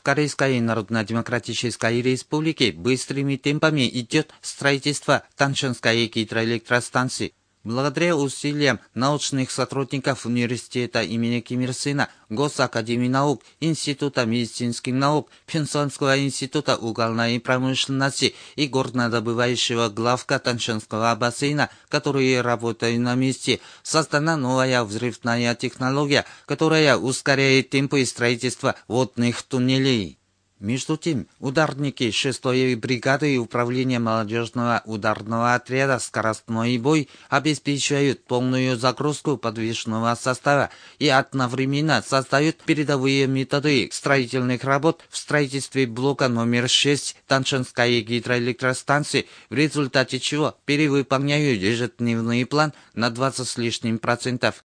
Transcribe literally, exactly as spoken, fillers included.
В Корейской Народно-Демократической Республике быстрыми темпами идет строительство Таншанской гидроэлектростанции. Благодаря усилиям научных сотрудников университета имени Ким Ир Сена, Госакадемии наук, Института медицинских наук, Пхенсанского института угольной промышленности и горнодобывающего главка Таншанского бассейна, которые работают на месте, создана новая взрывная технология, которая ускоряет темпы строительства водных туннелей. Между тем, ударники шестой бригады управления молодежного ударного отряда «Скоростной бой» обеспечивают полную загрузку подвижного состава и одновременно создают передовые методы строительных работ в строительстве блока номер шесть Таншанской гидроэлектростанции, в результате чего перевыполняют ежедневный план на двадцать с лишним процентов.